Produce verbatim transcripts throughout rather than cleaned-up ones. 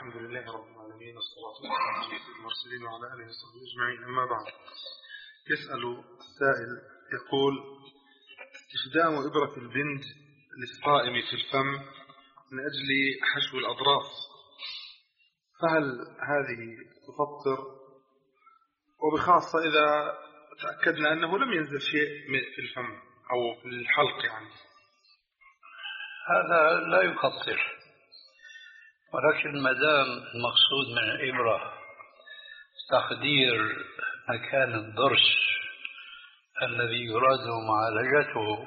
الحمد لله رب العالمين والصلاة والسلام على سيد المرسلين وعلى آله وصحبه أجمعين. أما بعد، يسأل السائل يقول: استخدام إبرة البند للصائم في الفم من أجل حشو الأضراس، فهل هذه تفطر؟ وبخاصة إذا تأكدنا أنه لم ينزل شيء في الفم أو في الحلق يعني. هذا لا يفطر، ولكن ما دام المقصود من الإبرة تخدير مكان الضرس الذي يراد معالجته،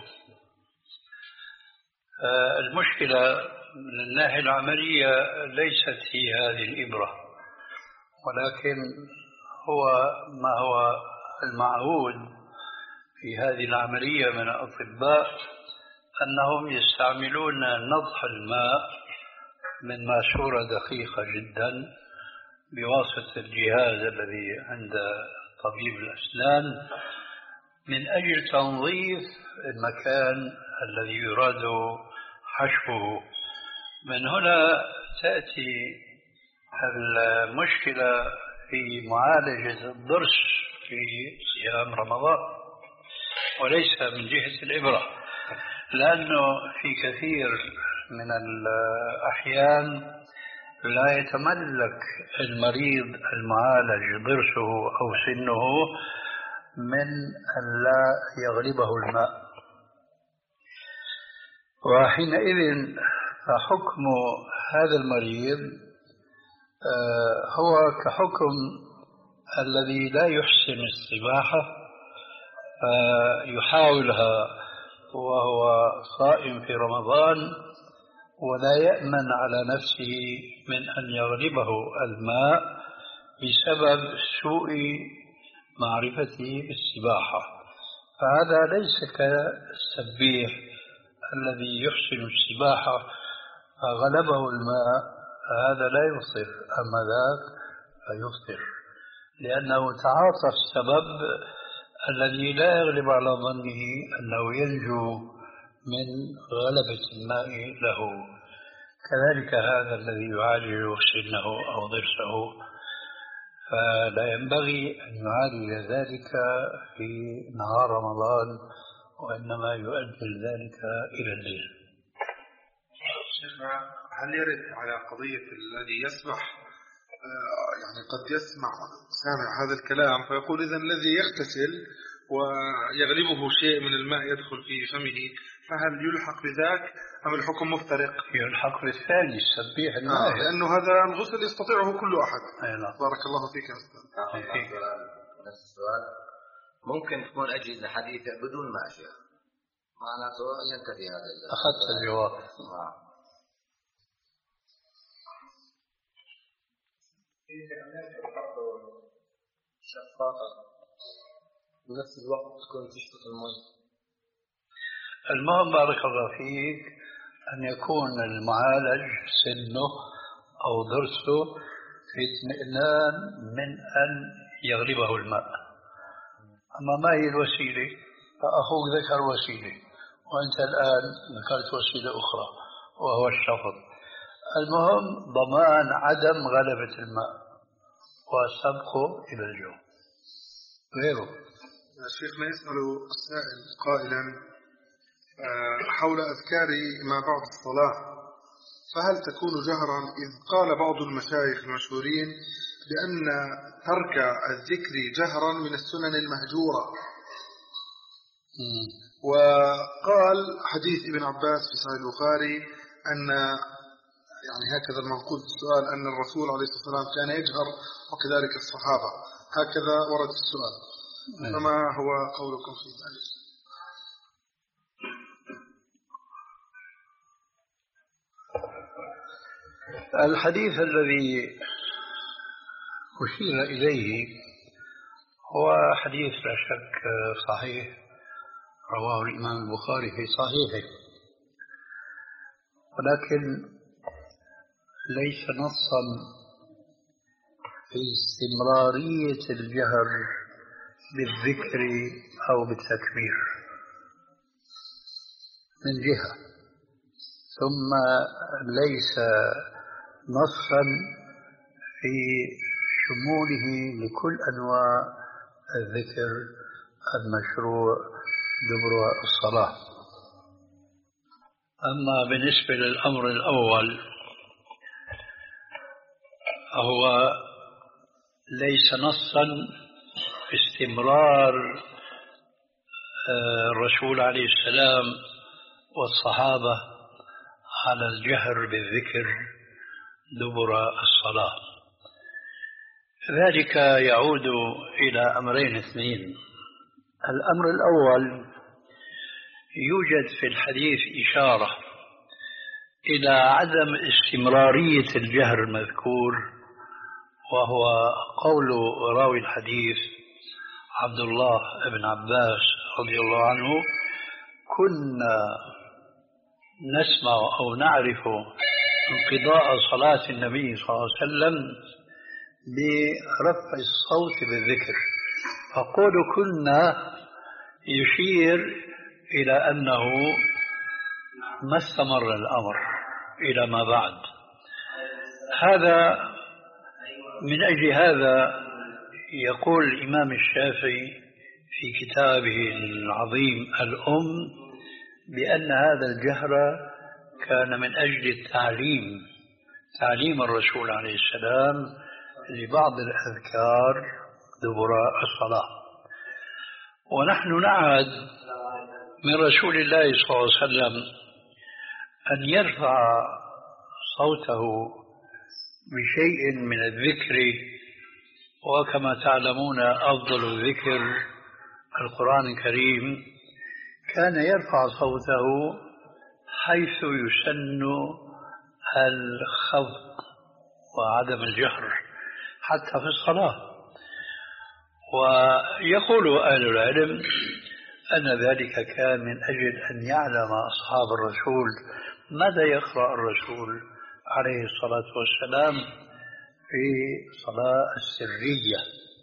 المشكلة من الناحية العملية ليست في هذه الإبرة، ولكن هو ما هو المعهود في هذه العملية من الأطباء أنهم يستعملون نضح الماء من ماسورة دقيقة جدا بواسطة الجهاز الذي عند طبيب الأسنان من أجل تنظيف المكان الذي يراد حشوه. من هنا تأتي المشكلة في معالجة الضرس في صيام رمضان، وليس من جهة الإبرة، لأنه في كثير من الأحيان لا يتملك المريض المعالج ضرسه أو سنه من أن لا يغلبه الماء، وحينئذ فحكم هذا المريض هو كحكم الذي لا يحسن السباحة يحاولها وهو صائم في رمضان ولا يأمن على نفسه من أن يغلبه الماء بسبب سوء معرفته بالسباحة. فهذا ليس كالسبيح الذي يحسن السباحة فغلبه الماء، هذا لا يفطر، أما ذاك فيفطر، لأنه تعاطى السبب الذي لا يغلب على ظنه أنه ينجو من غلبة الماء له. كذلك هذا الذي يعالج سنه أو ضرسه فلا ينبغي أن يعالج ذلك في نهار رمضان، وإنما يؤجل ذلك إلى الليل. هل يرد على قضية الذي يسبح، يعني قد يسمع سامع هذا الكلام فيقول إذن الذي يغتسل ويغلبه شيء من الماء يدخل في فمه، فهل يلحق بذاك أم الحكم مفترق؟ يلحق بالثاني السبيح الماء، آه لأنه هذا الغسل يستطيعه كل أحد. أيوة. بارك الله فيك يا أستاذ. نفس السؤال ممكن تكون أجهزة حديثة بدون ماء شيخ، معناته ينتهي هذا. أخذت الجواب. آه. شفافة بنفس الوقت تكون تشفط الماء. المهم بارك الله فيك أن يكون المعالج سنه أو ضرسه في اطمئنان من أن يغلبه الماء. أما ما هي الوسيلة؟ فأخوك ذكر وسيلة وأنت الآن ذكرت وسيلة أخرى وهو الشفط. المهم ضمان عدم غلبة الماء وسبقه إلى الجو. غيره شيخنا يسأل السائل قائلا حول أذكار ما بعد الصلاة، فهل تكون جهرا؟ إذ قال بعض المشايخ المشهورين بأن ترك الذكر جهرا من السنن المهجورة، وقال حديث ابن عباس في صحيح البخاري أن يعني هكذا المنقول في السؤال أن الرسول عليه الصلاة والسلام كان يجهر وكذلك الصحابة، هكذا ورد في السؤال، فما هو قولكم في ذلك؟ الحديث الذي أشير إليه هو حديث لا شك صحيح رواه الإمام البخاري في صحيحه، ولكن ليس نصا في استمرارية الجهر بالذكر أو بالتكبير من جهة، ثم ليس نصا في شموله لكل أنواع الذكر المشروع دبر الصلاة. أما بالنسبة للأمر الأول هو ليس نصا استمرار الرسول عليه السلام والصحابة على الجهر بالذكر دبر الصلاة. ذلك يعود إلى أمرين اثنين. الأمر الأول يوجد في الحديث إشارة إلى عدم استمرارية الجهر المذكور، وهو قول راوي الحديث عبد الله بن عباس رضي الله عنه: كنا نسمع أو نعرف انقضاء صلاة النبي صلى الله عليه وسلم برفع الصوت بالذكر. فقول كنا يشير إلى أنه ما استمر الأمر إلى ما بعد. هذا من أجل هذا يقول الإمام الشافعي في كتابه العظيم الأم بأن هذا الجهر كان من أجل التعليم، تعليم الرسول عليه السلام لبعض الأذكار دبر الصلاة. ونحن نعهد من رسول الله صلى الله عليه وسلم أن يرفع صوته بشيء من الذكر، وكما تعلمون أفضل الذكر القرآن الكريم. كان يرفع صوته حيث يسن الخفض وعدم الجهر حتى في الصلاة. ويقول أهل العلم أن ذلك كان من أجل أن يعلم أصحاب الرسول ماذا يقرأ الرسول عليه الصلاة والسلام في صلاة السرية.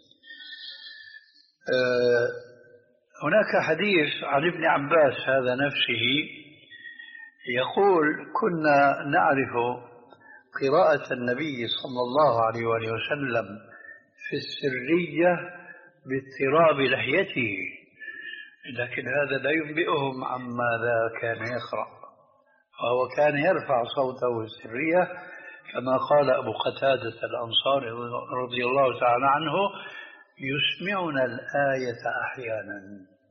هناك حديث عن ابن عباس هذا نفسه يقول: كنا نعرف قراءة النبي صلى الله عليه وآله وسلم في السرية باضطراب لحيته، لكن هذا لا ينبئهم عما كان يقرأ، فهو كان يرفع صوته السرية كما قال أبو قتادة الأنصاري رضي الله تعالى عنه: يسمعنا الآية أحيانا.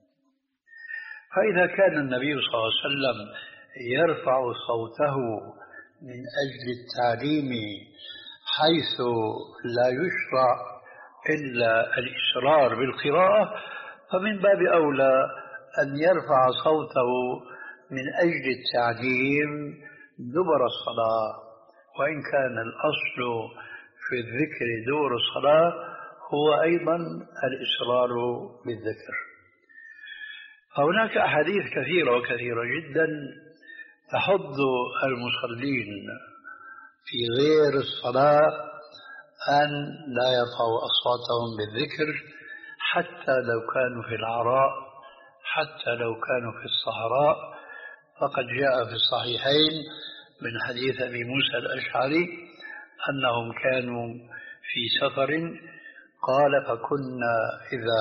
فإذا كان النبي صلى الله عليه وسلم يرفع صوته من أجل التعليم حيث لا يشرع إلا الإصرار بالقراءة، فمن باب أولى أن يرفع صوته من أجل التعليم دبر الصلاة، وإن كان الأصل في الذكر دبر الصلاة هو أيضا الإصرار بالذكر. هناك أحاديث كثيرة وكثيرة جدا تحض المصلين في غير الصلاة أن لا يرفعوا أصواتهم بالذكر، حتى لو كانوا في العراء، حتى لو كانوا في الصحراء. فقد جاء في الصحيحين من حديث أبي موسى الأشعري أنهم كانوا في سفر، قال: فكنا إذا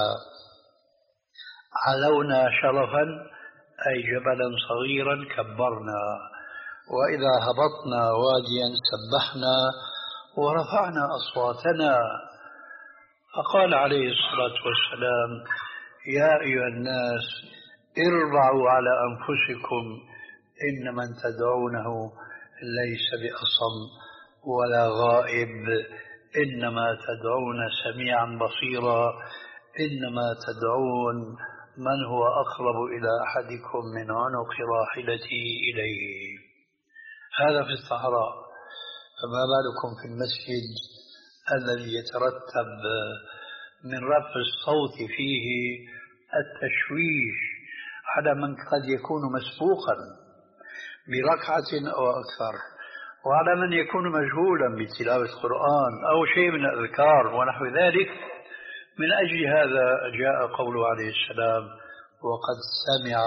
علونا شرفا أي جبلا صغيرا كبرنا، وإذا هبطنا واديا سبحنا ورفعنا أصواتنا. فقال عليه الصلاة والسلام: يا أيها الناس اربعوا على أنفسكم، إن من تدعونه ليس بأصم ولا غائب، إنما تدعون سميعا بصيرا، إنما تدعون من هو أقرب إلى أحدكم من عنق راحلته إليه. هذا في الصحراء، فما بالكم في المسجد الذي يترتب من رفع الصوت فيه التشويش على من قد يكون مسبوقا بركعة أو أكثر، وعلى من يكون مشغولا بتلاوة القرآن أو شيء من الأذكار ونحو ذلك. من أجل هذا جاء قوله عليه السلام: وقد سمع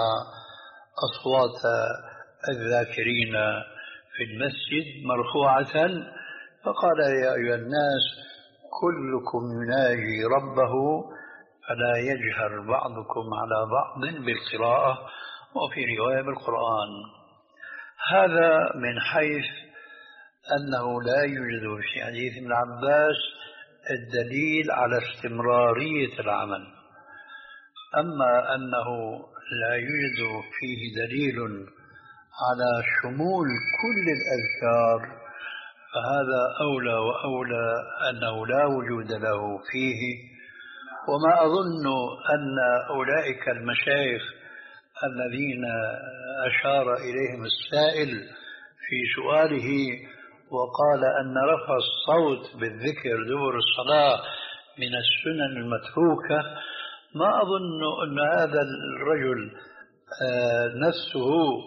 أصوات الذاكرين في المسجد مرفوعة فقال يا أيها الناس كلكم يناجي ربه فلا يجهر بعضكم على بعض بالقراءة، وفي رواية بالقرآن. هذا من حيث أنه لا يوجد في حديث ابن عباس الدليل على استمرارية العمل. أما أنه لا يوجد فيه دليل على شمول كل الأذكار فهذا أولى وأولى أنه لا وجود له فيه. وما أظن أن أولئك المشايخ الذين أشار إليهم السائل في سؤاله وقال أن رفع الصوت بالذكر دبر الصلاة من السنن المتروكة، ما أظن أن هذا الرجل نفسه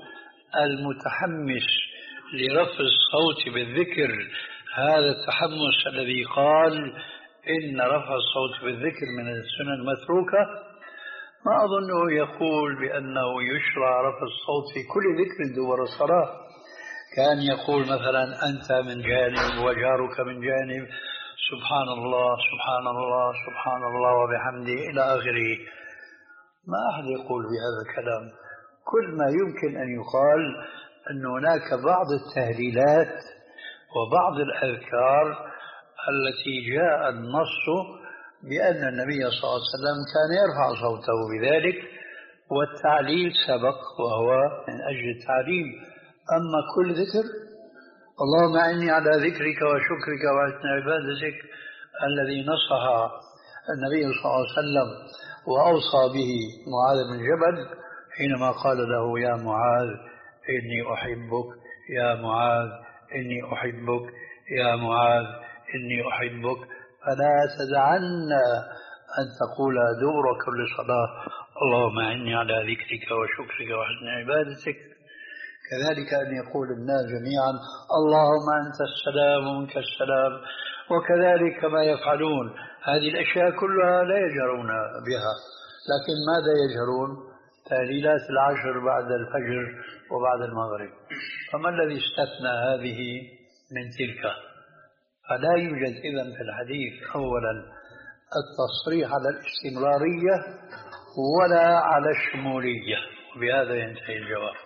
المتحمس لرفع الصوت بالذكر هذا التحمس الذي قال إن رفع الصوت بالذكر من السنن المتروكة، ما أظنه يقول بأنه يشرع رفع الصوت في كل ذكر دبر الصلاة. كان يقول مثلا أنت من جانب وجارك من جانب، سبحان الله سبحان الله سبحان الله وبحمده إلى آخره. ما أحد يقول بهذا الكلام. كل ما يمكن أن يقال أن هناك بعض التهليلات وبعض الأذكار التي جاء النص بأن النبي صلى الله عليه وسلم كان يرفع صوته بذلك، والتعليل سبق وهو من أجل التعليم. أما كل ذكر اللهم أعني على ذكرك وشكرك وحسن عبادتك الذي نصها النبي صلى الله عليه وسلم وأوصى به معاذ بن جبل حينما قال له يا معاذ إني أحبك يا معاذ إني أحبك يا معاذ إني أحبك، فلا تدعن أن تقول دبر كل صلاة اللهم أعني على ذكرك وشكرك وحسن عبادتك. كذلك أن يقول الناس جميعا اللهم أنت السلام ومنك السلام، وكذلك ما يفعلون. هذه الأشياء كلها لا يجهرون بها، لكن ماذا يجهرون؟ تهليلات العشر بعد الفجر وبعد المغرب. فما الذي استثنى هذه من تلك؟ فلا يوجد إذن في الحديث أولا التصريح على الاستمرارية ولا على الشمولية. وبهذا ينتهي الجواب.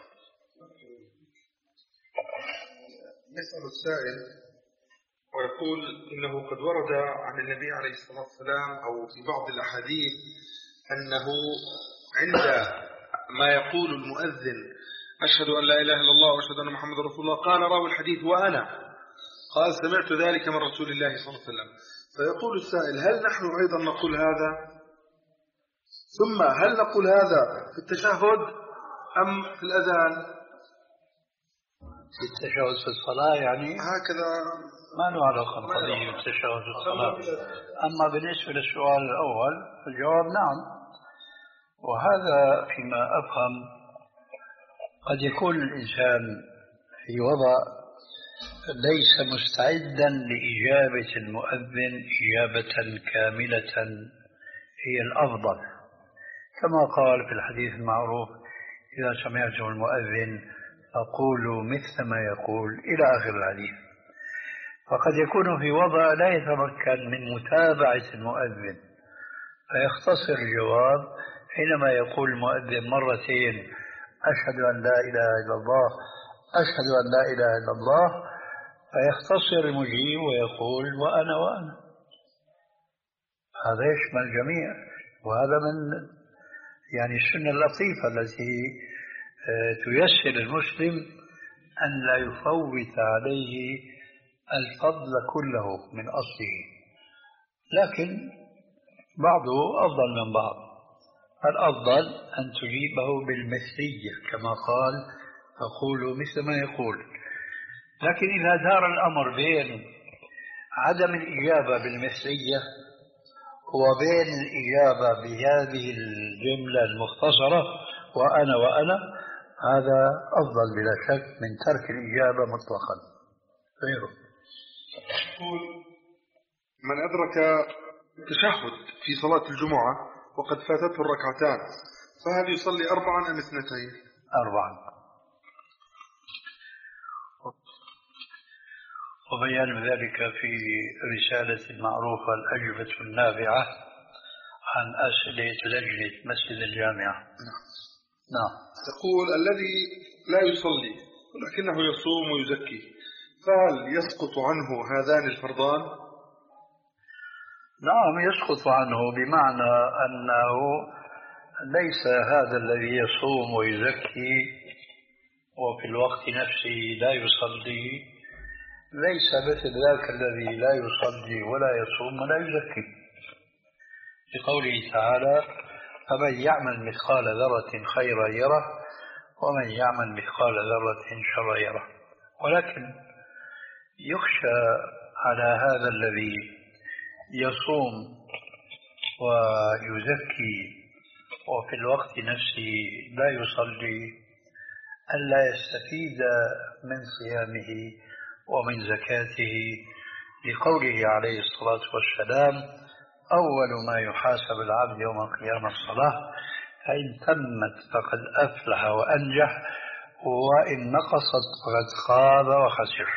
يسأل السائل ويقول إنه قد ورد عن النبي عليه الصلاة والسلام أو في بعض الأحاديث أنه عند ما يقول المؤذن أشهد أن لا إله إلا الله وأشهد أن محمد رسول الله قال راوي الحديث وأنا قال سمعت ذلك من رسول الله صلى الله عليه وسلم. فيقول السائل هل نحن أيضا نقول هذا؟ ثم هل نقول هذا في التشهد أم في الأذان؟ في التشهد في الصلاة يعني هكذا ما له علاقة بقضية التشهد في الصلاة. أما بالنسبة للسؤال الأول الجواب نعم. وهذا فيما أفهم قد يكون الإنسان في وضع ليس مستعدا لإجابة المؤذن إجابة كاملة هي الأفضل، كما قال في الحديث المعروف إذا سمعتم المؤذن فقولوا مثل ما يقول إلى آخر الحديث. فقد يكون في وضع لا يتمكن من متابعة المؤذن فيختصر الجواب حينما يقول المؤذن مرتين أشهد أن لا إله إلا الله أشهد أن لا إله إلا الله، فيختصر المجيب ويقول وأنا وأنا. هذا يشمل الجميع، وهذا من يعني السنة اللطيفة التي تيسر المسلم أن لا يفوت عليه الفضل كله من أصله، لكن بعضه أفضل من بعض. الأفضل أن تجيبه بالمثلية كما قال فقولوا مثل ما يقول. لكن إذا دار الأمر بين عدم الإجابة بالمثلية وبين الإجابة بهذه الجملة المختصرة وأنا وأنا، هذا أفضل بلا شك من ترك الإجابة مطلقا غيره. يقول من أدرك التشهد في صلاة الجمعة وقد فاتته الركعتان فهل يصلي أربعا أم اثنتين؟ أربعا. وبيان ذلك في رسالة معروفة الأجوبة النافعة عن أسئلة لجنة مسجد الجامعة. نعم. نعم. يقول الذي لا يصلي ولكنه يصوم ويزكي فهل يسقط عنه هذان الفرضان؟ نعم يسقط عنه، بمعنى أنه ليس هذا الذي يصوم ويزكي وفي الوقت نفسه لا يصلي ليس مثل ذاك الذي لا يصلي ولا يصوم ولا يزكي، لقوله تعالى: فمن يعمل مثقال ذرة خيرا يره ومن يعمل مثقال ذرة شرا يره. ولكن يخشى على هذا الذي يصوم ويزكي وفي الوقت نفسه لا يصلي ألا يستفيد من صيامه ومن زكاته، لقوله عليه الصلاة والسلام: أول ما يحاسب العبد يوم القيامة الصلاة، فإن تمت فقد أفلح وأنجح وإن نقصت فقد خاب وخسر.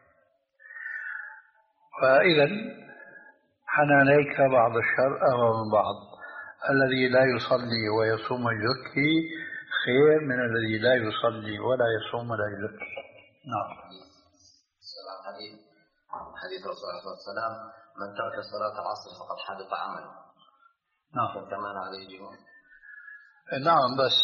فإذا حنانيك بعض الشر أمام بعض، الذي لا يصلي ويصوم ويزكي خير من الذي لا يصلي ولا يصوم ولا يزكي. نعم. حديث حديث الرسول عليه الصلاة والسلام: من ترك صلاة العصر فقد حبط عمله. نعم. كمان عليه جمهور. نعم، بس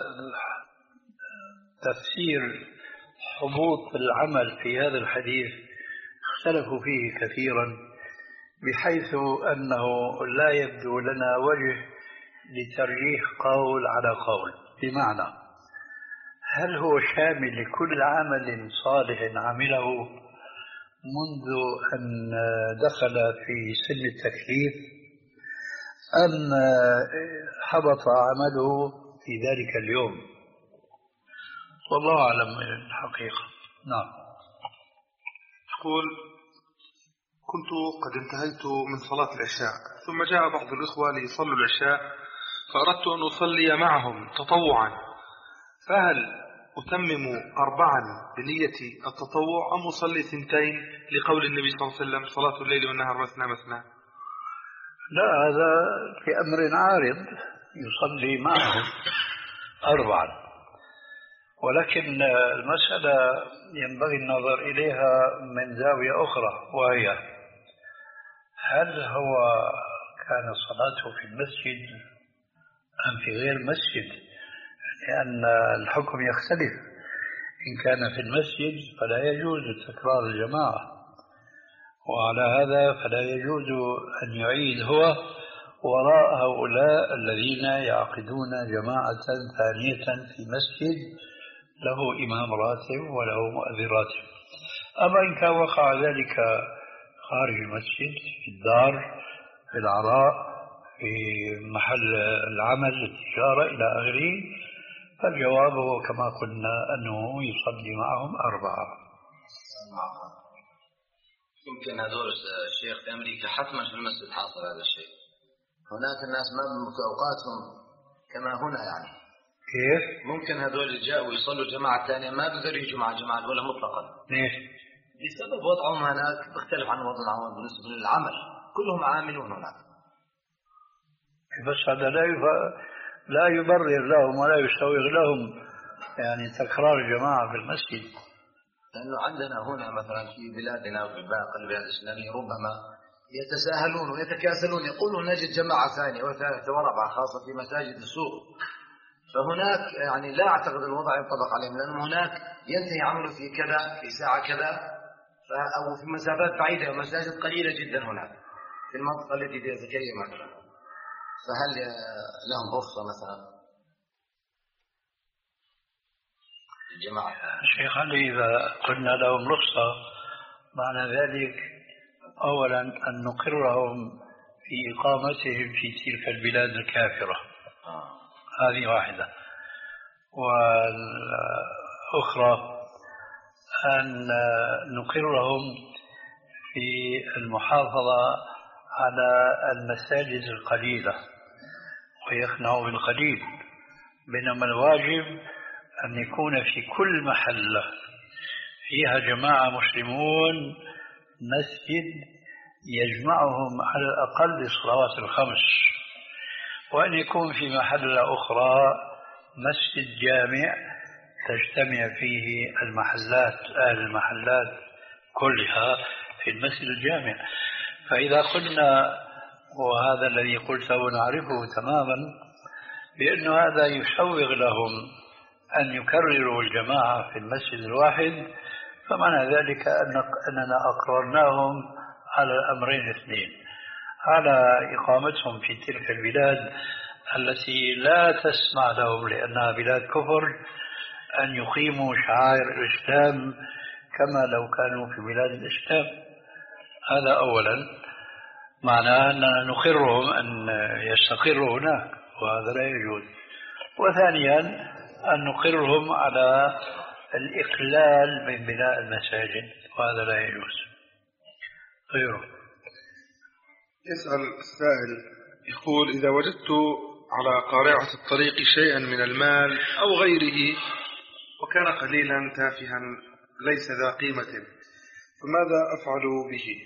تفسير حبوط العمل في هذا الحديث اختلفوا فيه كثيرا، بحيث أنه لا يبدو لنا وجه لترجيح قول على قول. بمعنى هل هو شامل لكل عمل صالح عمله منذ أن دخل في سن التكليف، أم حبط عمله في ذلك اليوم؟ والله أعلم الحقيقة. نعم. يقول: كنت قد انتهيت من صلاة العشاء ثم جاء بعض الإخوة ليصلوا العشاء فأردت أن أصلي معهم تطوعا، فهل أتمم أربعا بنية التطوع أم أصلي ثنتين لقول النبي صلى الله عليه وسلم: صلاة الليل والنهار مثنى مثنى؟ لا، هذا في أمر عارض، يصلي معهم أربعا، ولكن المسألة ينبغي النظر إليها من زاوية أخرى، وهي هل هو كان صلاته في المسجد أم في غير المسجد؟ لأن الحكم يختلف. إن كان في المسجد فلا يجوز تكرار الجماعة، وعلى هذا فلا يجوز أن يعيد هو وراء هؤلاء الذين يعقدون جماعة ثانية في مسجد له إمام راتب وله مؤذن راتب. أما إن كان وقع ذلك خارج المسجد، في الدار، في العراء، في محل العمل، التجارة إلى آخره، فالجواب هو كما قلنا أنه يصلي معهم أربعة. يمكن هذول الشيخ في أمريكا حتما في المسجد حاصل هذا الشيء. هناك الناس ما بأوقاتهم كما هنا يعني. كيف؟ ممكن هذول اللي جاءوا يصلوا جماعة ثانية ما بيقدروا يجوا مع الجماعة الأولى مطلقا. ليش؟ بسبب وضعهم هناك بيختلف عن وضعهم بالنسبة للعمل، كلهم عاملون هناك. بس هذا لا لا يبرر لهم ولا يسوغ لهم يعني تكرار الجماعة في المسجد. لأنه عندنا هنا مثلا في بلادنا وفي باقي البلاد الإسلامية ربما يتساهلون ويتكاسلون، يقولون نجد جماعة ثانية وثالثة ورابعة، خاصة في مساجد السوق. فهناك يعني لا أعتقد الوضع ينطبق عليهم، لأنه هناك ينتهي عمله في كذا في ساعة كذا، أو في مسافات بعيدة ومساجد قليلة جدا هناك في المنطقة التي فيها زكريا مثلا. فهل لهم رخصة مثلا الجماعة؟ الشيخ علي، إذا قلنا لهم رخصة معنى ذلك أولا أن نقرهم في إقامتهم في تلك البلاد الكافرة. آه. هذه واحدة. والأخرى أن نقرهم في المحافظة على المساجد القليلة ويقنعوا بالقليل، بينما الواجب أن يكون في كل محلة فيها جماعة مسلمون مسجد يجمعهم على الأقل الصلوات الخمس، وأن يكون في محلة أخرى مسجد جامع تجتمع فيه المحلات أهل المحلات كلها في المسجد الجامع. فإذا قلنا، وهذا الذي قلته نعرفه تماما، بأن هذا يسوغ لهم أن يكرروا الجماعة في المسجد الواحد، فمعنى ذلك أننا أقررناهم على الأمرين الاثنين: على إقامتهم في تلك البلاد التي لا تسمع لهم لأنها بلاد كفر أن يقيموا شعائر الإسلام كما لو كانوا في بلاد الإسلام. هذا أولا، معناه أننا نقرهم أن يستقروا هناك، وهذا لا يجوز. وثانيا أن نقرهم على الإقلال من بناء المساجد، وهذا لا يجوز. غيره. يسأل السائل يقول: إذا وجدت على قارعة الطريق شيئا من المال أو غيره وكان قليلا تافها ليس ذا قيمة، فماذا أفعل به؟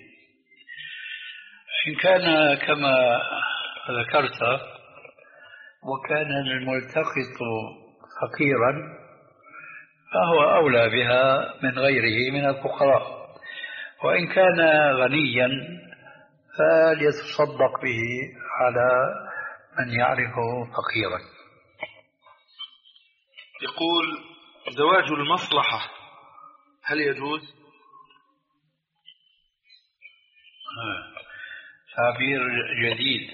إن كان كما ذكرت وكان الملتقط فقيرا فهو أولى بها من غيره من الفقراء، وإن كان غنيا فليتصدق به على من يعرفه فقيرا. يقول: زواج المصلحة هل يجوز؟ تعبير جديد،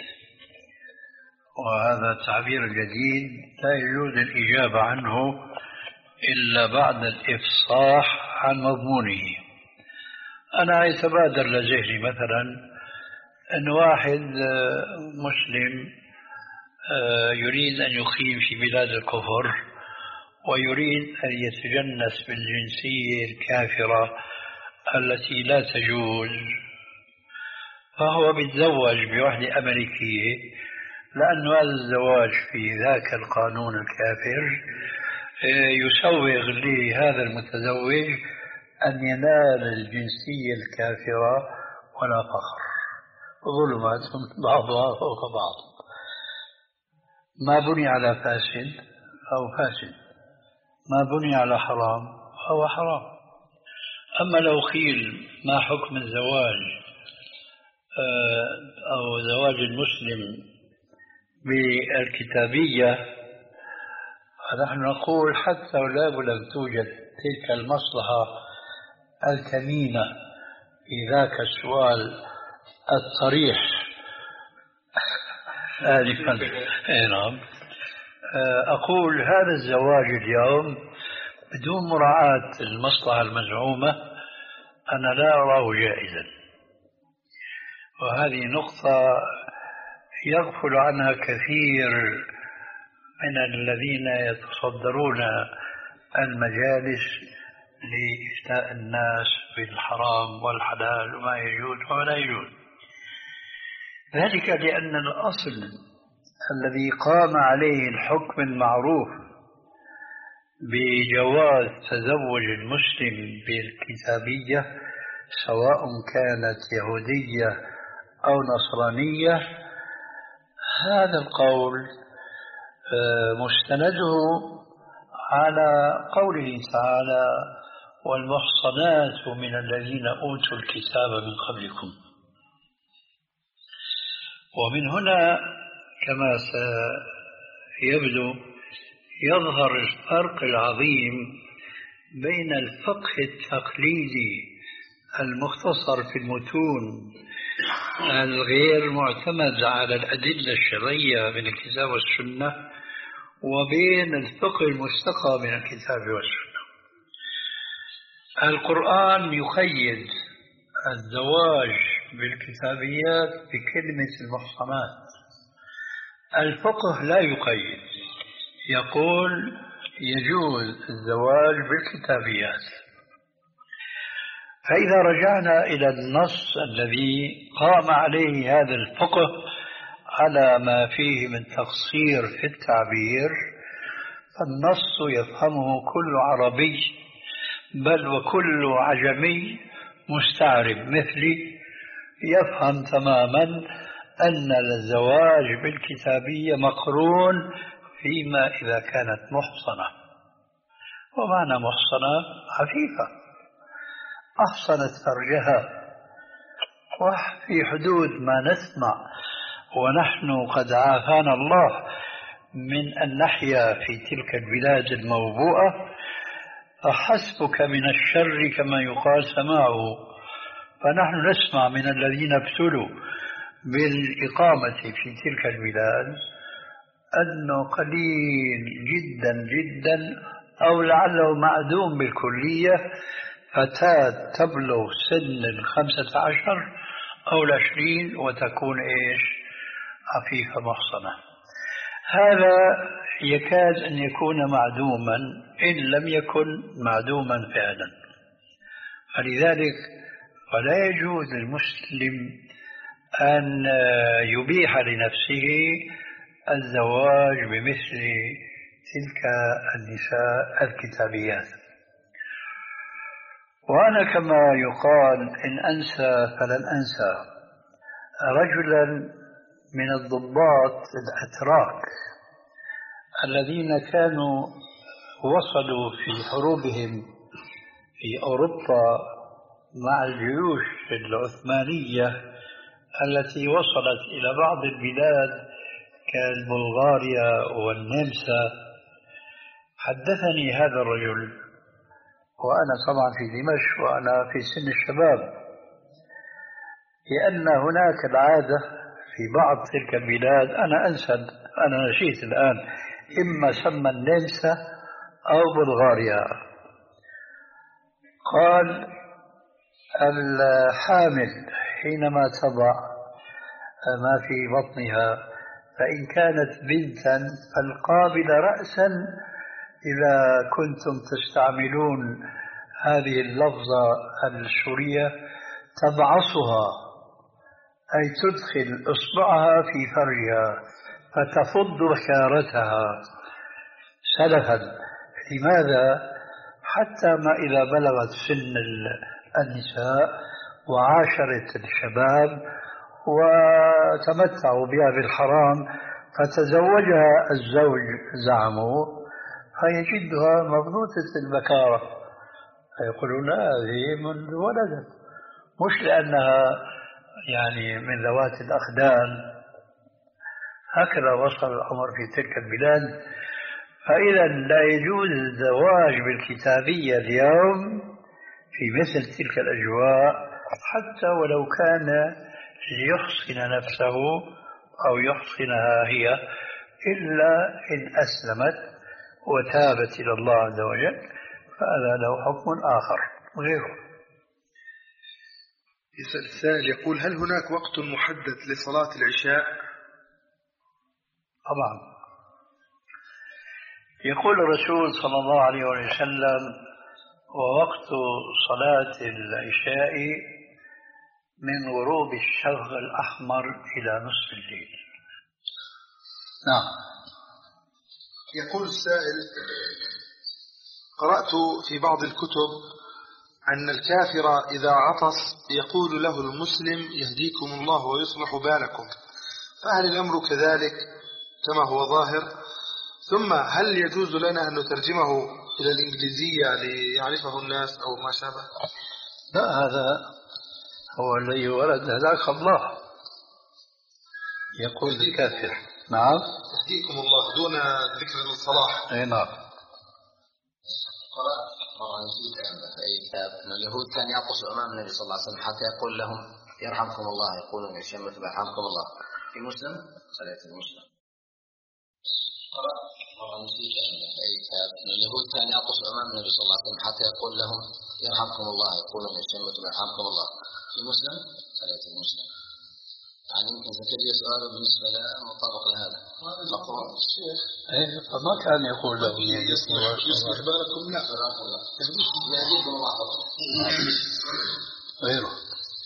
وهذا التعبير الجديد لا يجوز الإجابة عنه إلا بعد الإفصاح عن مضمونه. أنا يتبادر لذهني مثلا أن واحد مسلم يريد أن يقيم في بلاد الكفر ويريد أن يتجنس بالجنسية الكافرة التي لا تجوز، فهو بيتزوج بوحدة أمريكية، لأن هذا الزواج في ذاك القانون الكافر يسوغ لهذا المتزوج أن ينال الجنسية الكافرة ولا فخر، ظلمات بعضها فوق بعض. ما بني على فاسد أو فاسد، ما بني على حرام فهو حرام. أما لو قيل ما حكم الزواج أو زواج المسلم بالكتابية، فنحن نقول حتى لو لم توجد تلك المصلحة الثمينة في ذاك السؤال الصريح آنفا، نعم، أقول هذا الزواج اليوم بدون مراعاة المصلحة المزعومة أنا لا أراه جائزا، وهذه نقطة يغفل عنها كثير من الذين يتصدرون المجالس لإفتاء الناس بالحرام والحلال وما يجوز وما لا يجوز. ذلك لأن الأصل الذي قام عليه الحكم المعروف بجواز تزوج المسلم بالكتابية سواء كانت يهودية أو نصرانية، هذا القول مستنده على قوله تعالى: والمحصنات من الذين أوتوا الكتاب من قبلكم. ومن هنا كما سيبدو يظهر الفرق العظيم بين الفقه التقليدي المختصر في المتون الغير معتمد على الأدلة الشرعية من الكتاب والسنة وبين الفقه المستقى من الكتاب والسنة. القرآن يقيد الزواج بالكتابيات بكلمة المحصنات، الفقه لا يقيد، يقول يجوز الزواج بالكتابيات. فإذا رجعنا إلى النص الذي قام عليه هذا الفقه على ما فيه من تقصير في التعبير، فالنص يفهمه كل عربي بل وكل عجمي مستعرب مثلي يفهم تماما أن الزواج بالكتابية مقرون فيما إذا كانت محصنة. ومعنى محصنة عفيفة أحصنت فرجها وفي حدود ما نسمع، ونحن قد عافانا الله من أن نحيا في تلك البلاد الموبوءة، فحسبك من الشر كما يقال سماعه. فنحن نسمع من الذين ابتلوا بالإقامة في تلك البلاد أنه قليل جدا جدا أو لعله معدوم بالكلية فتاة تبلغ سن الخمسة عشر أو العشرين وتكون إيش عفيفة محصنة. هذا يكاد أن يكون معدوما إن لم يكن معدوما فعلا. فلذلك فلا يجوز للمسلم أن يبيح لنفسه الزواج بمثل تلك النساء الكتابيات. وأنا كما يقال إن أنسى فلن أنسى رجلا من الضباط الأتراك الذين كانوا وصلوا في حروبهم في أوروبا مع الجيوش العثمانية التي وصلت إلى بعض البلاد كالبلغاريا والنمسا. حدثني هذا الرجل وأنا طبعا في دمشق وأنا في سن الشباب لأن هناك العادة في بعض تلك البلاد، أنا أنسى أنا نسيت الآن، إما سمى النمسا أو بلغاريا، قال الحامل حينما تضع ما في بطنها فإن كانت بنتا فالقابلة رأسا إذا كنتم تستعملون هذه اللفظة السورية تبعصها، أي تدخل إصبعها في فرجها فتفض بكارتها سلفا. لماذا؟ حتى ما إذا بلغت سن النساء وعاشرت الشباب وتمتعوا بها بالحرام فتزوجها الزوج زعموا فيجدها مبنوطة البكارة، فيقولون هذه منذ ولدت، مش لأنها يعني من ذوات الأخدان. هكذا وصل الأمر في تلك البلاد. فإذا لا يجوز الزواج بالكتابية اليوم في مثل تلك الأجواء حتى ولو كان ليحصن نفسه أو يحصنها هي، إلا إن أسلمت وتابت إلى الله عز وجل فهذا له حكم آخر غيره. يسأل السائل يقول هل هناك وقت محدد لصلاة العشاء؟ طبعا يقول الرسول صلى الله عليه وسلم ووقت صلاة العشاء من غروب الشفق الأحمر إلى نصف الليل. نعم. يقول السائل قرأت في بعض الكتب أن الكافر إذا عطس يقول له المسلم يهديكم الله ويصلح بالكم، فهل الأمر كذلك كما هو ظاهر؟ ثم هل يجوز لنا أن نترجمه إلى الإنجليزية ليعرفه الناس أو ما شابه؟ لا، هذا هو الذي ورد هداك الله، يقول الكافر. نعم، يهديكم الله دون ذكر الصلاح. أي نعم. قرأت مرة نسيت في أي كتاب أن اليهود كان يعطسوا أمام النبي صلى الله عليه وسلم حتى يقول لهم يرحمكم الله، يقولون يشمت يرحمكم الله. في مسلم صلاة المسلم. قرأت مرة نسيت في أي كتاب أن اليهود كان يعطسوا أمام النبي صلى الله عليه وسلم حتى يقول لهم يرحمكم الله، يقولون يشمت يرحمكم الله. في مسلم صلاة المسلم. يعني يمكن زكريا سؤاله بالنسبة له مطابق لهذا مقرون الشيخ. إيه، فما كان يقول له يصلح بالكم، لا يهديكم الله فقط غيره.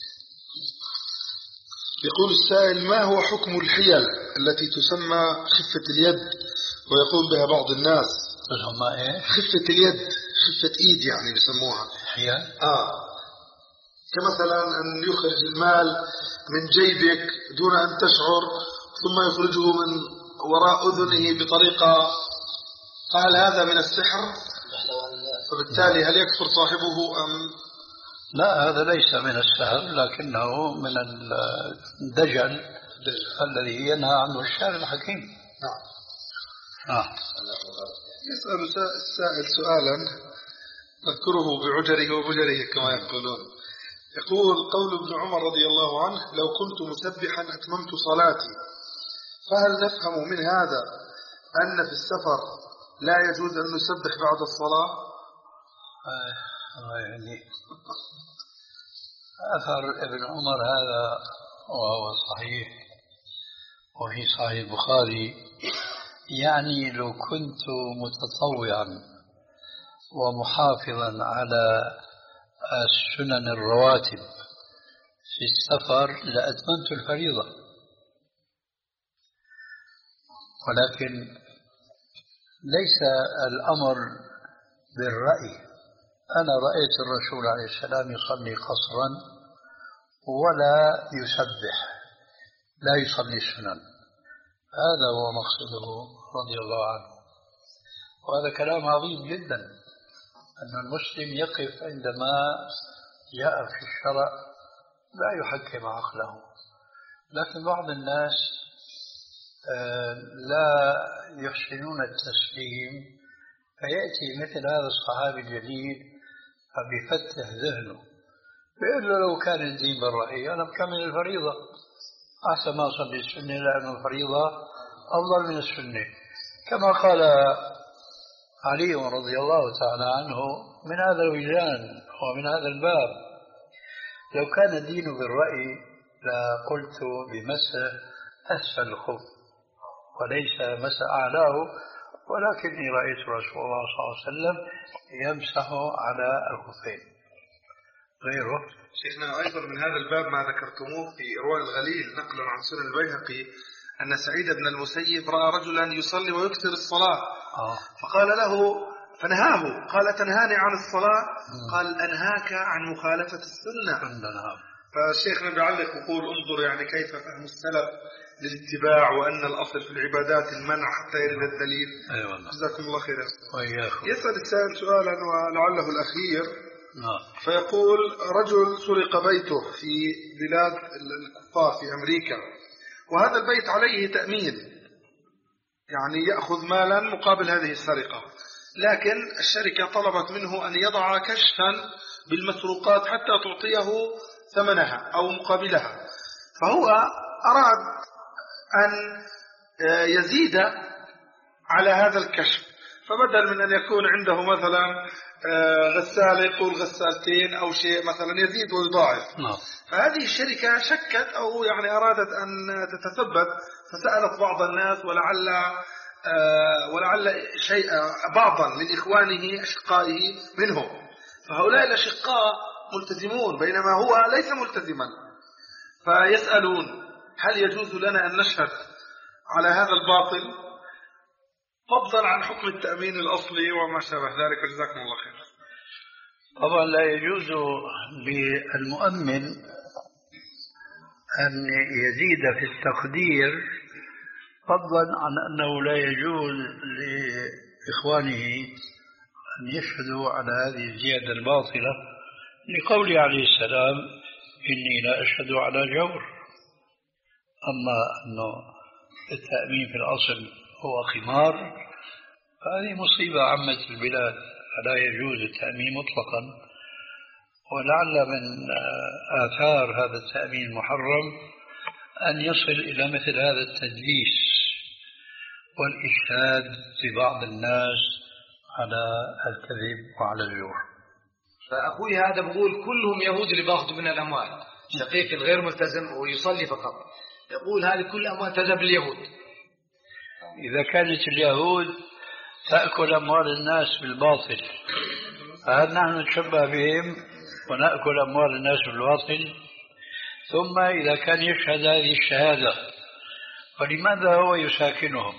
يقول السائل ما هو حكم الحيل التي تسمى خفة اليد ويقوم بها بعض الناس؟ هم إيه؟ خفة اليد، خفة إيد يعني بيسموها حيل. آه كمثلا أن يخرج المال من جيبك دون أن تشعر ثم يخرجه من وراء أذنه بطريقة، قال هذا من السحر، فبالتالي هل يكفر صاحبه أم لا؟ هذا ليس من السحر، لكنه من الدجل الذي ينهى عنه الشارع الحكيم. نعم. آه. يسأل السائل سؤالا نذكره بعجره وبجره كما يقولون. يقول: قول ابن عمر رضي الله عنه: لو كنت مسبحا أتممت صلاتي، فهل نفهم من هذا أن في السفر لا يجوز أن نسبح بعد الصلاة؟ آه يعني أثر ابن عمر هذا وهو صحيح وفي صحيح البخاري، يعني لو كنت متطوعا ومحافظا على السنن الرواتب في السفر لأتممت الفريضة، ولكن ليس الأمر بالرأي. أنا رأيت الرسول عليه السلام يصلي قصرا ولا يسبح، لا يصلي السنن، هذا هو مقصده رضي الله عنه. وهذا كلام عظيم جدا، أن المسلم يقف عندما جاء في الشرع لا يحكم عقله. لكن بعض الناس لا يحسنون التسليم، فيأتي مثل هذا الصحابي الجليل فبيفتح ذهنه، بيقول له لو كان الدين بالرأي أنا بكمل الفريضة، أحسن ما أصلي السنة لأن الفريضة أفضل من السنة. كما قال علي رضي الله تعالى عنه من هذا الوجدان ومن هذا الباب: لو كان الدين بالرأي لقلت بمسح أسفل الخف وليس مسح أعلاه، ولكني رأيت رسول الله صلى الله عليه وسلم يمسح على الخفين. غيره شيخنا أيضا من هذا الباب ما ذكرتموه في إرواء الغليل نقلا عن سنن البيهقي أن سعيد بن المسيب رأى رجلا يصلي ويكثر الصلاة آه. فقال له فنهاه، قال: تنهاني عن الصلاة؟ م. قال: أنهاك عن مخالفة السنة. فالشيخنا بيعلق يقول: انظر يعني كيف فهم السلف للاتباع، وأن الأصل في العبادات المنع حتى يرد الدليل. أيوة. جزاكم الله خير. وإياكم. يسأل السائل سؤالا ولعله الأخير، فيقول: رجل سرق بيته في بلاد الكفار في أمريكا، وهذا البيت عليه تأمين، يعني يأخذ مالا مقابل هذه السرقة، لكن الشركة طلبت منه أن يضع كشفا بالمسروقات حتى تعطيه ثمنها أو مقابلها، فهو أراد أن يزيد على هذا الكشف، فبدل من أن يكون عنده مثلا غسالة يقول غسالتين أو شيء مثلا، يزيد ويضاعف. فهذه الشركة شكت أو يعني أرادت أن تتثبت، فسألت بعض الناس ولعل ولعل شيء بعضا من إخوانه أشقائه منهم، فهؤلاء الأشقاء ملتزمون بينما هو ليس ملتزما، فيسألون: هل يجوز لنا أن نشهد على هذا الباطل فضلا عن حكم التأمين الأصلي وما شابه ذلك؟ جزاكم الله خير. طبعا لا يجوز بالمؤمن أن يزيد في التقدير، فضلا عن أنه لا يجوز لإخوانه أن يشهدوا على هذه الزيادة الباطلة، لقوله عليه السلام: إني لا أشهد على جور. أما أنه التأمين في الأصل هو خمار، فهذه مصيبة عامة البلاد، فلا يجوز التأمين مطلقا. ولعل من آثار هذا التأمين المحرم أن يصل إلى مثل هذا التدليس والإشهاد لبعض الناس على الكذب وعلى الجور. فأخوي هذا بقول كلهم يهود اللي باخذوا من الأموال، شقيق الغير ملتزم ويصلي فقط، يقول هذه كل أموال تذهب لليهود. إذا كانت اليهود تأكل أموال الناس بالباطل، فهل نحن نتشبه بهم ونأكل أموال الناس بالباطل؟ ثم إذا كان يشهد هذه الشهادة، فلماذا هو يساكنهم؟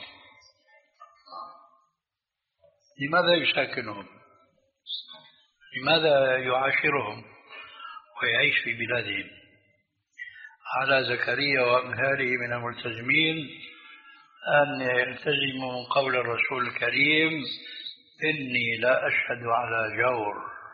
لماذا يساكنهم؟ لماذا يعاشرهم ويعيش في بلادهم. على زكريا وأمثاله من الملتزمين أن يلتزموا من قول الرسول الكريم: إني لا أشهد على جور.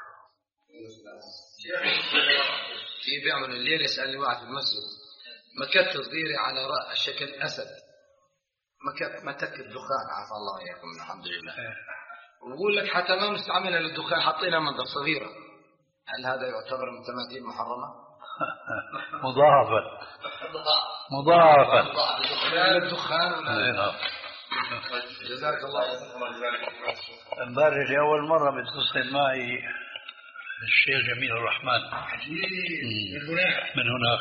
في بيعمل الليل يسألني واحد في المسجد: مكت تصديري على رأس شكل أسد، مكت متك الدخان عفى الله إياكم الحمد لله، ويقول لك حتى ما مستعملة للدخان حطينا منطقة صغيرة، هل هذا يعتبر من تماثيل محرمة؟ مضاعفة مضاعفة لا الدخان ولا. جزاك الله. امبارح لأول مرة بيتصل معي الشيخ جميل الرحمن من هناك.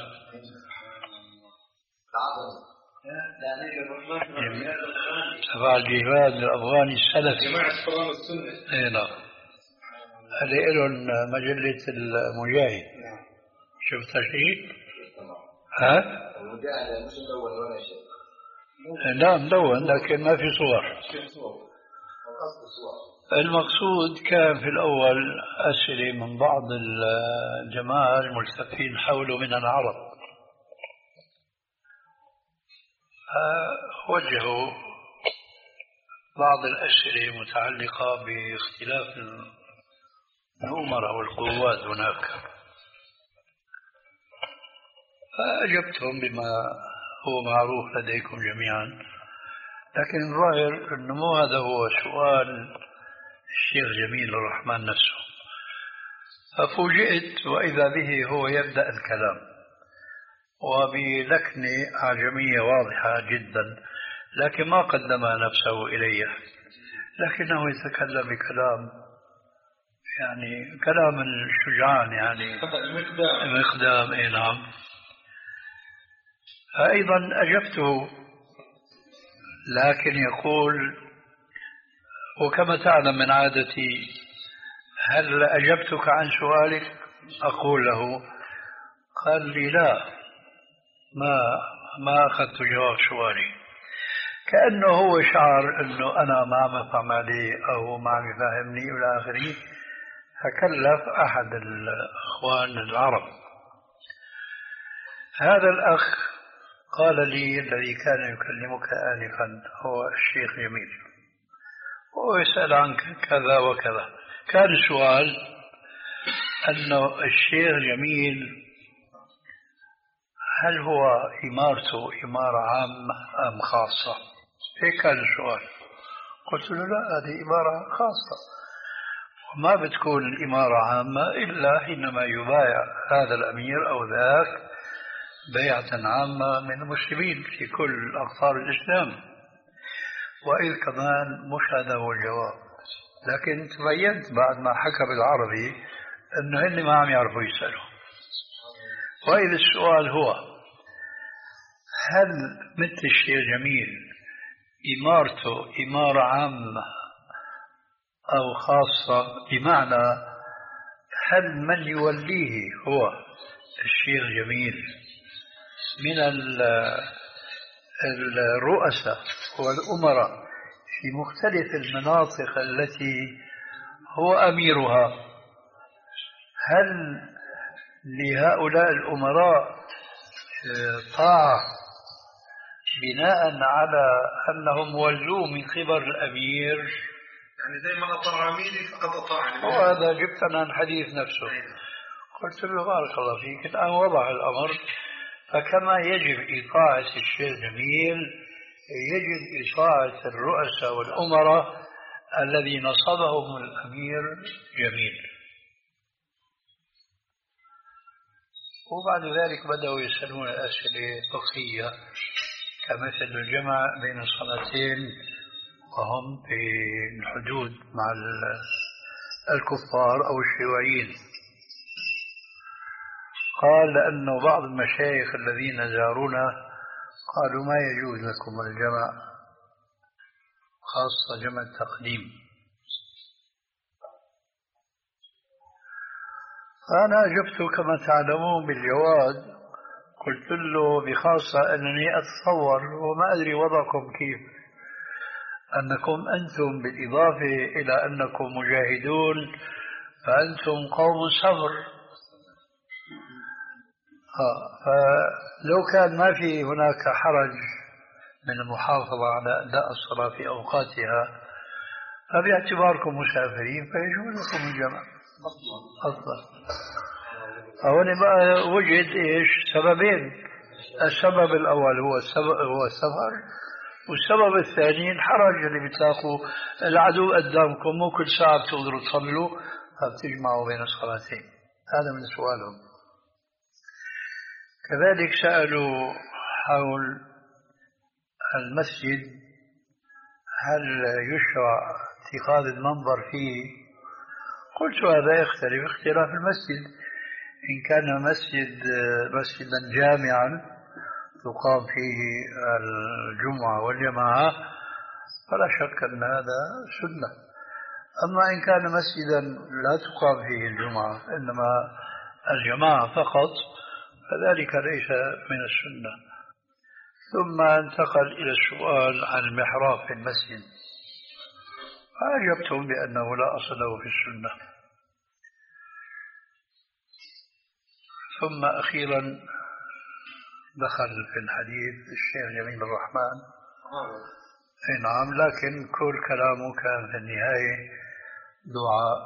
تبع الجهاد الأفغاني السلفي جماعة القرآن والسنة. اي نعم. اللي لهم مجلة المجاهد. شفتها شيء؟ ها؟ المجاهد مش مدون ولا شيء. لا مدون لكن ما في صور. المقصود كان في الأول أسئلة من بعض الجماعة الملتفين حوله من العرب، وجهوا بعض الأسئلة متعلقة باختلاف الأمراء والقوات هناك، فأجبتهم بما هو معروف لديكم جميعا، لكن الظاهر أنه مو هذا هو سؤال الشيخ جميل الرحمن نفسه. ففوجئت وإذا به هو يبدأ الكلام وبلكنة أعجمية واضحة جدا، لكن ما قدم نفسه إلي، لكنه يتكلم بكلام يعني كلام الشجعان يعني مقدام. اي نعم. أيضا أجبته، لكن يقول: وكما تعلم من عادتي هل أجبتك عن سؤالك؟ أقول له. قال لي: لا، ما ما أخذت جواب سؤالي، كأنه هو شعر أنه أنا ما عم أفهم عليه أو ما عم يفهمني إلى آخره، فكلف أحد الأخوان العرب. هذا الأخ قال لي الذي كان يكلمك آنفا هو الشيخ جميل، ويسأل عنك كذا وكذا. كان السؤال أنه الشيخ جميل هل هو إمارته إمارة عامة أم خاصة؟ هيك كان السؤال. قلت له: لا، هذه إمارة خاصة، وما بتكون الإمارة عامة إلا حينما يبايع هذا الأمير أو ذاك بيعة عامة من المسلمين في كل أقطار الإسلام. وإذ كمان مش هذا هو الجواب، لكن تبينت بعد ما حكى بالعربي أنه هن ما عم يعرفوا يسألوا. وإذ السؤال هو: هل مثل الشيخ جميل إمارته إمارة عامة أو خاصة؟ بمعنى هل من يوليه هو الشيخ جميل من الرؤساء والأمراء في مختلف المناطق التي هو أميرها، هل لهؤلاء الأمراء طاعة بناء على أنهم ولوا من قبل الأمير؟ يعني زي ما أطاع عميلي فقد أطاعني. وهذا جبت عن الحديث نفسه. قلت له: بارك الله فيك، الآن وضح الأمر. فكما يجب إطاعة الشيخ جميل يجب إطاعة الرؤساء والأمراء الذي نصبهم الأمير جميل. وبعد ذلك بدأوا يسألون أسئلة فقهية كمثل الجمع بين الصلاتين وهم في الحدود مع الكفار أو الشيوعيين. قال لأنه بعض المشايخ الذين زارونا قالوا: ما يجوز لكم الجمع، خاصة جمع التقديم. فأنا أجبت كما تعلمون بالجواد، قلت له بخاصة أنني أتصور وما أدري وضعكم كيف، أنكم أنتم بالإضافة إلى أنكم مجاهدون فأنتم قوم صبر، آه فلو كان ما في هناك حرج من المحافظة على أداء الصلاة في أوقاتها فباعتباركم مسافرين فيجوز لكم الجمع أصلا. هون بقى وجد إيش سببين، السبب الأول هو السبب هو السفر، والسبب الثاني الحرج اللي بتلاقوا العدو قدامكم مو كل ساعة بتقدروا تصلوا فبتجمعوا بين الصلاتين. هذا من سؤالهم. كذلك سألوا حول المسجد هل يشرع اتخاذ المنبر فيه؟ قلت هذا يختلف اختلاف المسجد. إن كان مسجد مسجدا جامعا تقام فيه الجمعة والجماعة فلا شك أن هذا سنة. أما إن كان مسجدا لا تقام فيه الجمعة إنما الجماعة فقط فذلك ليس من السنة. ثم انتقل إلى السؤال عن المحراب في المسجد، فأجبتم بأنه لا أصل له في السنة. ثم أخيرا دخل في الحديث الشيخ جميل الرحمن. أي نعم، لكن كل كلامه كان في النهاية دعاء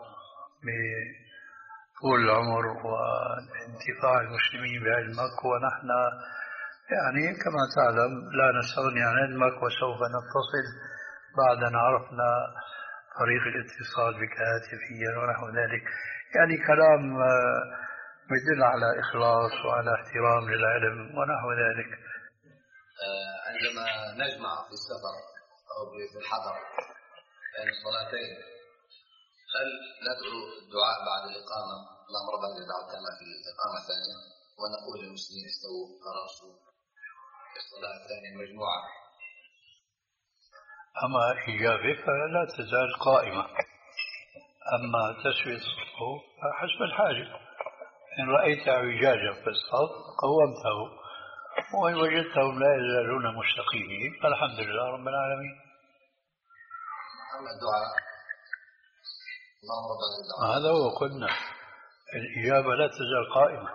بطول العمر وانتفاع المسلمين بعلمك، ونحن يعني كما تعلم لا نستغني عن علمك وسوف نتصل بعد أن عرفنا طريق الاتصال بك هاتفيا ونحو ذلك. يعني كلام يدل على إخلاص وعلى احترام للعلم ونحو ذلك. عندما نجمع في السفر أو في الحضر بين الصلاتين هل ندعو الدعاء بعد الإقامة اللهم رب هذه الدعوة التامة في الإقامة الثانية ونقول للمسلمين استووا تراصوا في الصلاة الثانية المجموعة؟ أما إجابة فلا تزال قائمة. أما تسوية الصفوف حسب الحاجة، إن رأيت اعوجاجا في الصف قومته، وإن وجدتهم لا يزالون مستقيمين فالحمد لله رب العالمين. أما الدعاء اللهم رب هذه الدعوة هذا هو قلنا الإجابة لا تزال قائمة.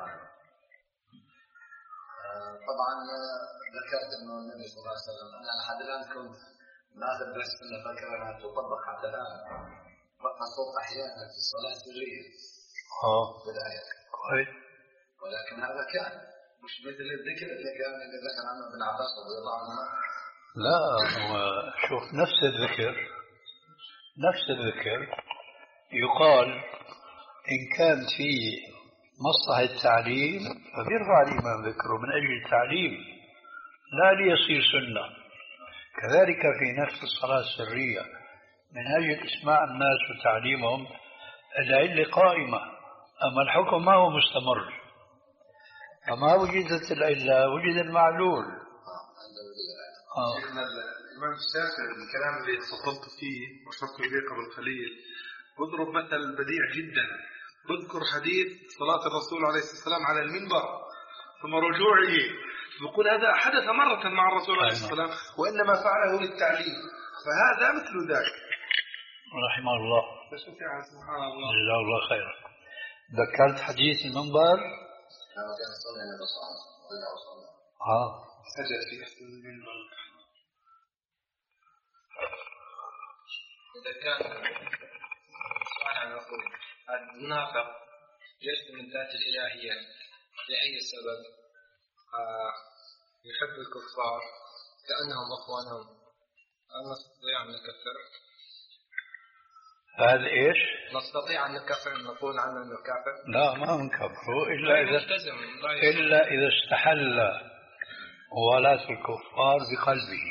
طبعا ذكرت أنه النبي صلى الله عليه وسلم أنا لحد الآن كنت ناخذ بس أنه فكرة تطبق حتى الآن رفع الصوت أحيانا في الصلاة السرية آه بداية كويس، ولكن هذا كان مش مثل الذكر اللي كان اللي ذكر عنه ابن عباس رضي الله عنه. لا هو شوف نفس الذكر نفس الذكر يقال إن كان في مصلحة التعليم فبيرفع الإمام ذكره من أجل التعليم لا ليصير سنة. كذلك في نفس الصلاة السرية من أجل إسماع الناس وتعليمهم العلة قائمة، أما الحكم ما هو مستمر. فما وجدت العلة وجد المعلول. آه. الإمام الشافعي الكلام اللي تفضلت فيه وشرت إليه قبل قليل بضرب مثل بديع جدا. بذكر حديث صلاة الرسول عليه الصلاة والسلام على المنبر ثم رجوعه، بقول هذا حدث مرة مع الرسول عليه الصلاة والسلام وإنما فعله للتعليم، فهذا مثل ذلك رحمه الله. سبحان الله جزاه الله خيرا. ذكرت حديث المنبر لما كان يصلي النبي صلى الله عليه وسلم اه سجد في أحسن المنبر. إذا كان سؤال نقول المنافق يشتم الذات الإلهية لأي سبب آه يحب الكفار كأنهم أخوانهم، هل نستطيع أن نكفر؟ هذا إيش؟ نستطيع أن نكفر نقول عنه أنه كافر؟ لا ما نكفره إلا إذا إلا إذا استحل موالاة الكفار بقلبه،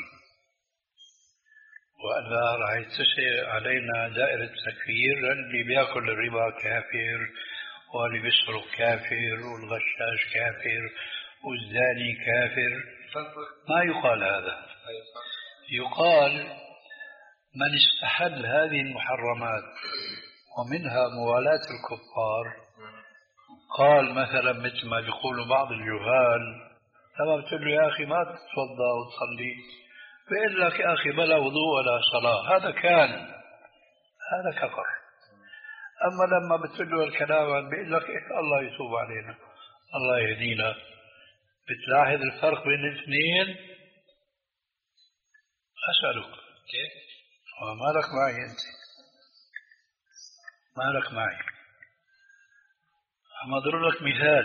وإلا راح يتسع علينا دائرة تكفير. اللي بياكل الربا كافر، واللي بيسرق كافر، والغشاش كافر، والزاني كافر. ما يقال هذا. يقال من استحل هذه المحرمات ومنها موالاة الكفار، قال مثلا مثل ما يقول بعض الجهال لما بتقول له يا أخي ما تتوضأ وتصلي بيقول لك يا أخي بلا وضوء ولا صلاة، هذا كان هذا كفر. أما لما بتقول له الكلام بيقول لك إيه الله يتوب علينا الله يهدينا. بتلاحظ الفرق بين الاثنين؟ أسألك كيف؟ ما لك معي أنت، ما لك معي. أما أضرب لك مثال،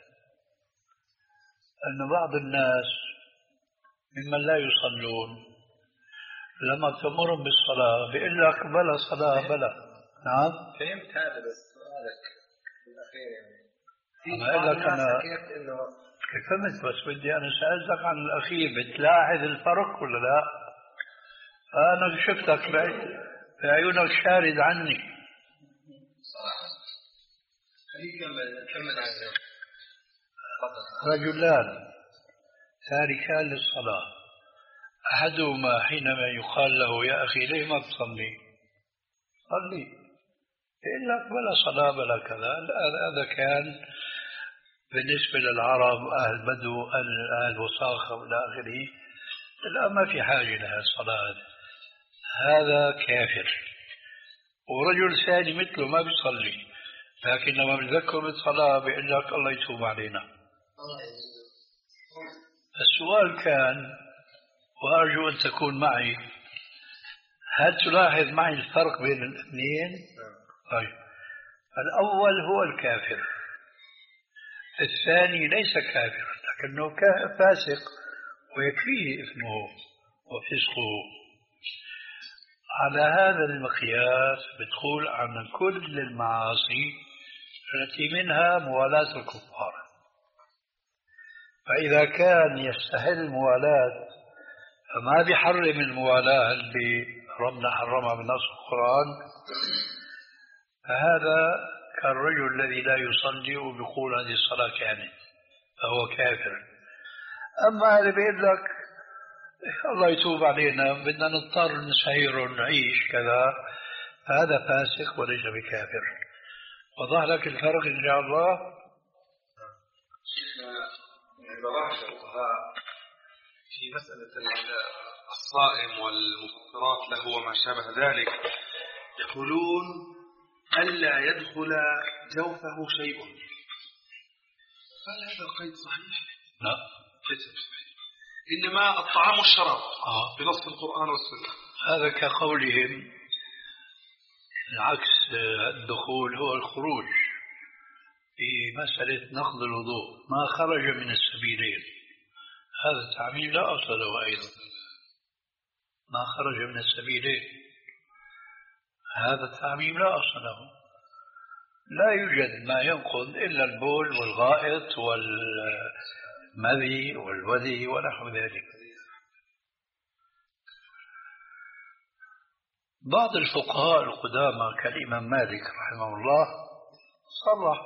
أن بعض الناس ممن لا يصلون لما تأمرهم بالصلاة بيقول لك بلا صلاة بلا. نعم فهمت هذا، بس سؤالك الأخير يعني أنا أقول لك أنا كيف إنه فهمت، بس بدي أنا سألتك عن الأخير، بتلاحظ الفرق ولا لا؟ أنا شفتك بعيونك شارد عني. رجلان تاركان للصلاة، أحدهما حينما يقال له يا أخي ليه ما تصلي؟ صلي، يقول لك بلا صلاة بلا كذا. هذا كان بالنسبة للعرب أهل بدو أهل وساخة إلى آخره، الآن ما في حاجة لها الصلاة. هذا كافر. ورجل ثاني مثله ما بيصلي، لكن لما بيذكر بالصلاة بيقول لك الله يتوب علينا. السؤال كان، وأرجو أن تكون معي، هل تلاحظ معي الفرق بين الاثنين؟ طيب، الأول هو الكافر، الثاني ليس كافر لكنه فاسق ويكفيه إثمه وفسقه. على هذا المقياس بتقول عن كل المعاصي التي منها موالاة الكفار، فإذا كان يستحل الموالاة فما بيحرم الموالاة اللي ربنا حرمها بنص القرآن، فهذا كالرجل الذي لا يصلي وبيقول هذه الصلاة كانت، فهو كافر. أما اللي بيقول لك الله يتوب علينا بدنا نضطر نسير ونعيش كذا، هذا فاسق وليس بكافر. وضح لك الفرق إن شاء الله. عبارات الفقهاء في مسألة الصائم والمفطرات له وما شابه ذلك، يقولون ألا يدخل جوفه شيء. هل هذا القيد صحيح؟ لا، ليس صحيح، إنما الطعام والشراب آه. بنص القرآن والسنة. هذا كقولهم العكس، الدخول هو الخروج في مسألة نقض الوضوء، ما خرج من السبيلين. هذا التعميم لا أصل له أيضا، ما خرج من السبيلين هذا التعميم لا أصل له. لا يوجد ما ينقض إلا البول والغائط والمذي والوذي ونحو ذلك. بعض الفقهاء القدامى كالإمام مالك رحمه الله صرح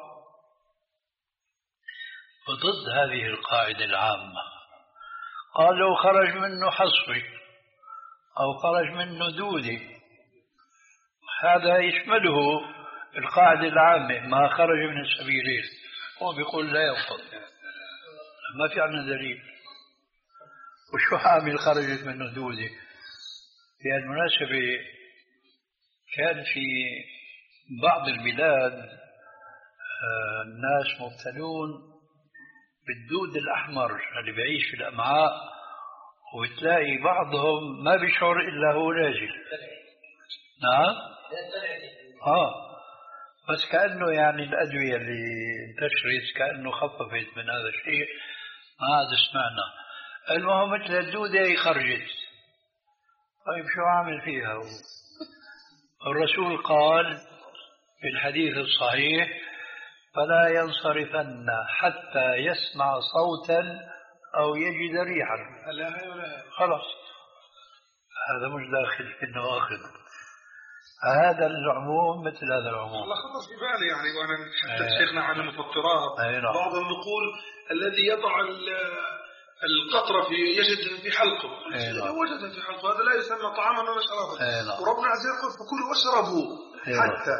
وضد هذه القاعدة العامة، قال لو خرج منه حصوي أو خرج منه دودي هذا يشمله القاعدة العامة ما خرج من السبيلين، هو بيقول لا ينقض، ما في عنا دليل. وشو عامل خرجت منه دودي؟ في المناسبة كان في بعض البلاد الناس مبتلون بالدود الأحمر اللي بيعيش في الأمعاء، وتلاقي بعضهم ما بيشعر إلا هو نازل. نعم آه بس كأنه يعني الأدوية اللي انتشرت كأنه خففت من هذا الشيء، ما عاد سمعنا. المهم مثل الدودة خرجت، طيب شو عامل فيها هو؟ الرسول قال في الحديث الصحيح فلا ينصرفن حتى يسمع صوتا أو يجد ريحا. خلاص هذا مش داخل في النواقض، هذا العموم مثل هذا العموم. الله خطر في بالي يعني، وأنا نتحدث شيخنا عن المفطرات، بعضهم يقول الذي يضع القطرة في يجد في حلقه، إذا وجد في حلقه هذا لا يسمى طعاما ولا شرابا، وربنا عز وجل يقول فكلوا واشربوا حتى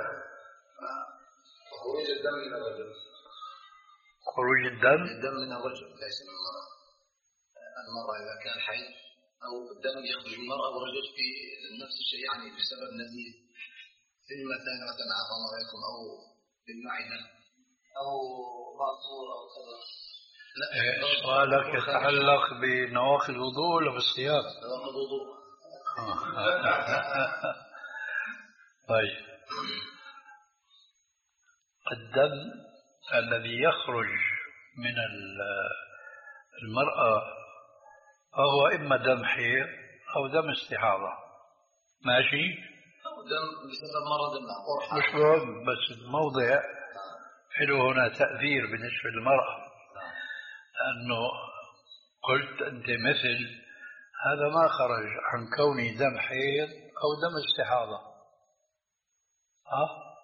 خروج الدم من الرجل. خروج الدم الدم من الرجل ليس من المرأة. المرأة إذا كان حي أو الدم يخرج من المرأة والرجل في نفس الشيء، يعني بسبب نزيف في المثانة مثلا عفوا الله يكون، أو في المعدة، أو معصور أو كذا. لا سؤالك يتعلق بنواقض الوضوء ولا بالصيام؟ نواقض الوضوء. طيب، الدم الذي يخرج من المرأة فهو إما دم حيض أو دم استحاضة، ماشي؟ أو دم بسبب مرض ما قرحة. مش مهم، بس الموضع حلو هنا تأثير بالنسبة للمرأة، لأنه قلت أنت مثل هذا ما خرج عن كونه دم حيض أو دم استحاضة. ها؟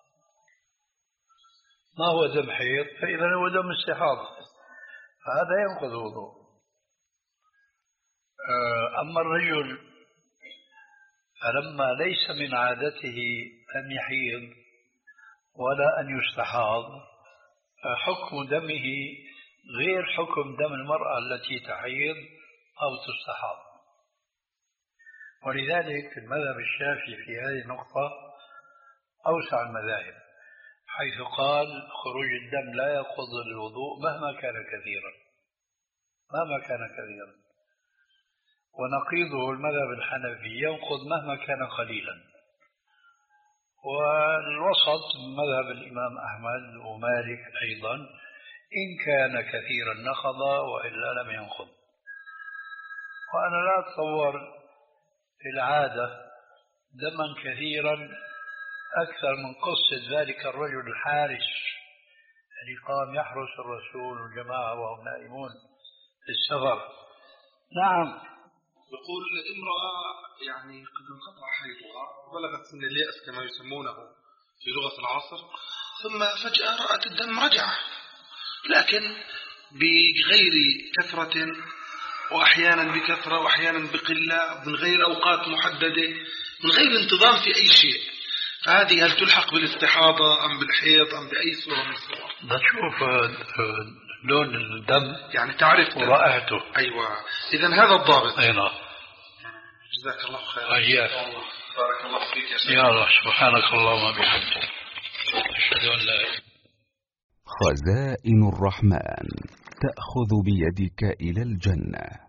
ما هو دم حيض فإذا هو دم استحاضة، فهذا ينقض الوضوء. أما الرجل فلما ليس من عادته أن يحيض ولا أن يستحاض، حكم دمه غير حكم دم المرأة التي تحيض أو تستحاض. ولذلك المذهب الشافعي في هذه النقطة أوسع المذاهب، حيث قال خروج الدم لا ينقض الوضوء مهما كان كثيرا، مهما كان كثيرا. ونقيضه المذهب الحنفي ينقض مهما كان قليلا. والوسط مذهب الإمام أحمد ومالك أيضا، إن كان كثيرا نقض وإلا لم ينقض. وأنا لا أتصور في العادة دما كثيرا أكثر من قصة ذلك الرجل الحارس الذي قام يحرس الرسول والجماعة وهم نائمون في السفر. نعم. يقول امرأة يعني قد انقطع حيضها وبلغت سن اليأس كما يسمونه في لغة العصر، ثم فجأة رأت الدم رجع، لكن بغير كثرة وأحيانا بكثرة وأحيانا بقلة، من غير أوقات محددة، من غير انتظام في أي شيء. فهذه هل تلحق بالاستحاضة أم بالحيض أم بأي صورة من الصور؟ نشوف لون الدم يعني تعرف ورائحته. أيوة، إذن هذا الضابط. أي نعم. جزاك الله خير. أياك. بارك الله فيك يا شيخ. يا الله، سبحانك اللهم وبحمدك، أشهد أن لا إله. خزائن الرحمن تأخذ بيدك إلى الجنة.